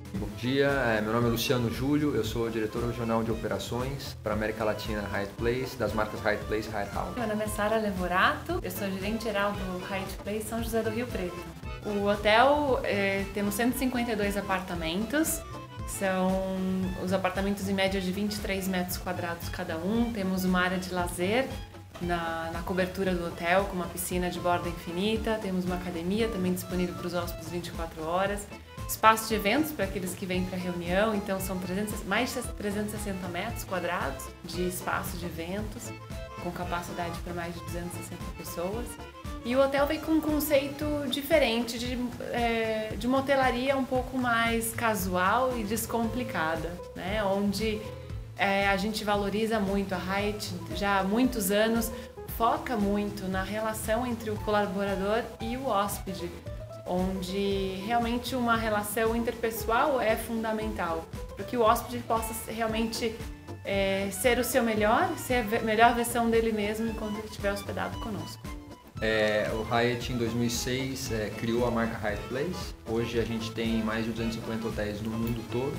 Bom dia, meu nome é Luciano Júlio, eu sou diretor regional de operações para a América Latina Hyatt Place, das marcas Hyatt Place e Hyatt House. Meu nome é Sara Levorato, eu sou gerente geral do Hyatt Place São José do Rio Preto. O hotel, temos 152 apartamentos, são os apartamentos em média de 23 metros quadrados cada um, temos uma área de lazer na cobertura do hotel, com uma piscina de borda infinita, temos uma academia também disponível para os hóspedes 24 horas, espaço de eventos para aqueles que vêm para reunião, então são mais de 360 metros quadrados de espaço de eventos, com capacidade para mais de 260 pessoas. E o hotel vem com um conceito diferente de uma hotelaria um pouco mais casual e descomplicada, né? Onde a gente valoriza muito, a Hyatt já há muitos anos foca muito na relação entre o colaborador e o hóspede, onde realmente uma relação interpessoal é fundamental, para que o hóspede possa realmente ser o seu melhor, ser a melhor versão dele mesmo enquanto ele estiver hospedado conosco. O Hyatt em 2006 criou a marca Hyatt Place. Hoje a gente tem mais de 250 hotéis no mundo todo,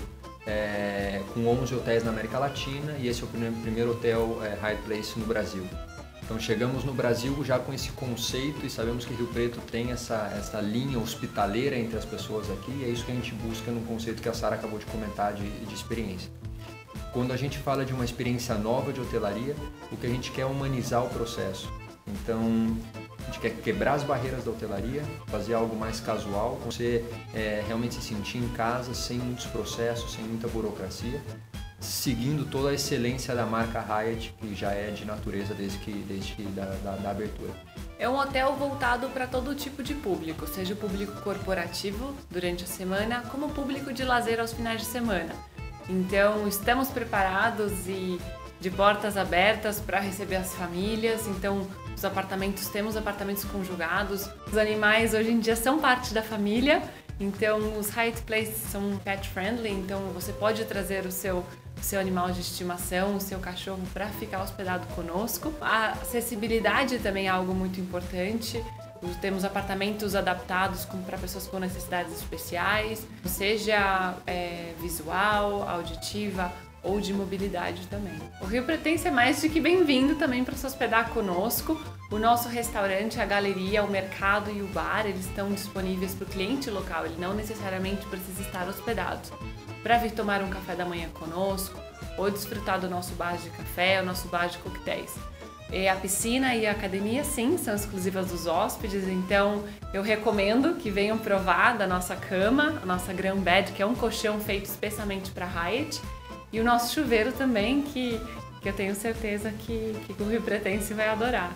com 11 hotéis na América Latina, e esse é o primeiro hotel Hyatt Place no Brasil. Então chegamos no Brasil já com esse conceito e sabemos que Rio Preto tem essa linha hospitaleira entre as pessoas aqui, e é isso que a gente busca no conceito que a Sara acabou de comentar de experiência. Quando a gente fala de uma experiência nova de hotelaria, o que a gente quer é humanizar o processo. Então a gente quer quebrar as barreiras da hotelaria, fazer algo mais casual, você realmente se sentir em casa, sem muitos processos, sem muita burocracia, seguindo toda a excelência da marca Hyatt, que já é de natureza desde da abertura. É um hotel voltado para todo tipo de público, seja o público corporativo durante a semana, como o público de lazer aos finais de semana. Então estamos preparados e de portas abertas para receber as famílias, então temos apartamentos conjugados. Os animais hoje em dia são parte da família, então os Hyatt Place são pet friendly, então você pode trazer o seu animal de estimação, o seu cachorro para ficar hospedado conosco. A acessibilidade também é algo muito importante. Temos apartamentos adaptados para pessoas com necessidades especiais, seja visual, auditiva ou de mobilidade também. O Rio Pretense é mais do que bem-vindo também para se hospedar conosco. O nosso restaurante, a galeria, o mercado e o bar, eles estão disponíveis para o cliente local, ele não necessariamente precisa estar hospedado. Para vir tomar um café da manhã conosco ou desfrutar do nosso bar de café, o nosso bar de coquetéis. E a piscina e a academia, sim, são exclusivas dos hóspedes, então eu recomendo que venham provar da nossa cama, a nossa Grand Bed, que é um colchão feito especialmente para Hyatt, e o nosso chuveiro também, que eu tenho certeza que o Rio Pretense vai adorar.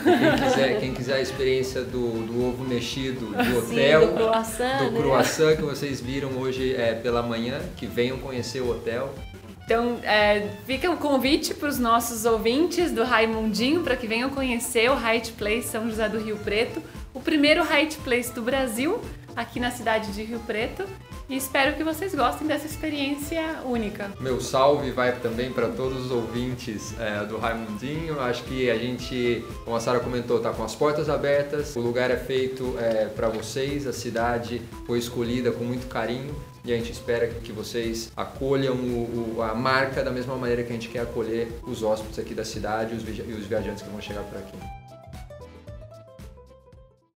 Quem quiser a experiência do ovo mexido de hotel, sim, do croissant que vocês viram hoje pela manhã, que venham conhecer o hotel. Então, fica um convite para os nossos ouvintes do Raimundinho para que venham conhecer o Hyatt Place São José do Rio Preto, o primeiro Hyatt Place do Brasil, aqui na cidade de Rio Preto, e espero que vocês gostem dessa experiência única. Meu salve vai também para todos os ouvintes do Raimundinho. Acho que a gente, como a Sara comentou, está com as portas abertas, o lugar é feito para vocês, a cidade foi escolhida com muito carinho, e a gente espera que vocês acolham a marca da mesma maneira que a gente quer acolher os hóspedes aqui da cidade e os viajantes que vão chegar por aqui.